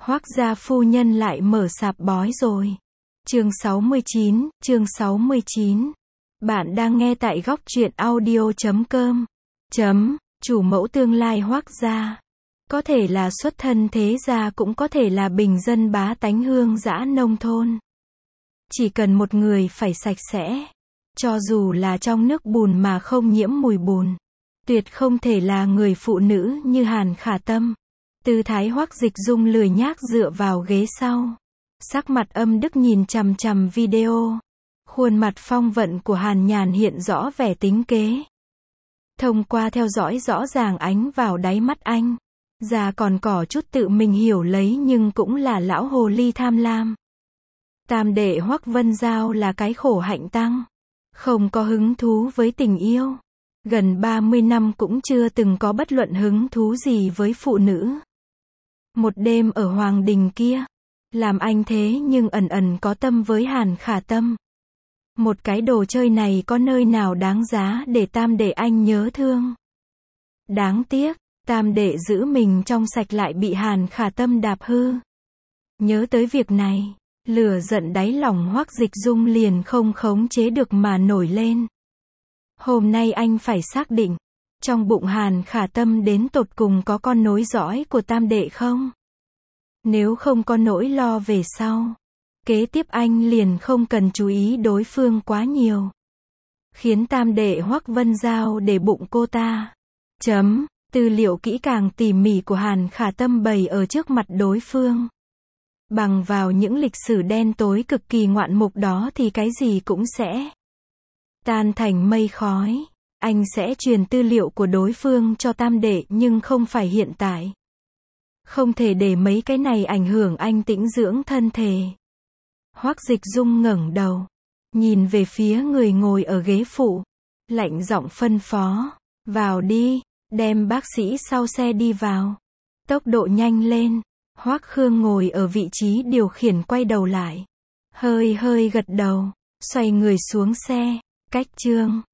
Hoác gia phu nhân lại mở sạp bói rồi. Chương 69. Bạn đang nghe tại góc truyện audio.com. Chủ mẫu tương lai Hoác gia. Có thể là xuất thân thế gia, cũng có thể là bình dân bá tánh hương dã nông thôn. Chỉ cần một người phải sạch sẽ. Cho dù là trong nước bùn mà không nhiễm mùi bùn. Tuyệt không thể là người phụ nữ như Hàn Khả Tâm. Tư thái Hoắc Dịch Dung lười nhác dựa vào ghế sau. Sắc mặt âm đức nhìn chằm chằm video. Khuôn mặt phong vận của Hàn Nhàn hiện rõ vẻ tính kế. Thông qua theo dõi rõ ràng ánh vào đáy mắt anh. Già còn có chút tự mình hiểu lấy, nhưng cũng là lão hồ ly tham lam. Tam đệ Hoắc Vân Giao là cái khổ hạnh tăng. Không có hứng thú với tình yêu. Gần 30 năm cũng chưa từng có bất luận hứng thú gì với phụ nữ. Một đêm ở Hoàng Đình kia, làm anh thế nhưng ẩn ẩn có tâm với Hàn Khả Tâm. Một cái đồ chơi này có nơi nào đáng giá để tam đệ anh nhớ thương. Đáng tiếc, tam đệ giữ mình trong sạch lại bị Hàn Khả Tâm đạp hư. Nhớ tới việc này, lửa giận đáy lòng Hoắc Dịch Dung liền không khống chế được mà nổi lên. Hôm nay anh phải xác định, trong bụng Hàn Khả Tâm đến tột cùng có con nối dõi của tam đệ không? Nếu không có nỗi lo về sau, kế tiếp anh liền không cần chú ý đối phương quá nhiều. Khiến tam đệ Hoắc Vân Giao để bụng cô ta. Tư liệu kỹ càng tỉ mỉ của Hàn Khả Tâm bày ở trước mặt đối phương. Bằng vào những lịch sử đen tối cực kỳ ngoạn mục đó thì cái gì cũng sẽ tan thành mây khói. Anh sẽ truyền tư liệu của đối phương cho tam đệ, nhưng không phải hiện tại. Không thể để mấy cái này ảnh hưởng anh tĩnh dưỡng thân thể. Hoắc Dịch Dung ngẩng đầu, nhìn về phía người ngồi ở ghế phụ, lạnh giọng phân phó, vào đi, đem bác sĩ sau xe đi vào. Tốc độ nhanh lên. Hoắc Khương ngồi ở vị trí điều khiển quay đầu lại, hơi gật đầu, xoay người xuống xe. Cách chương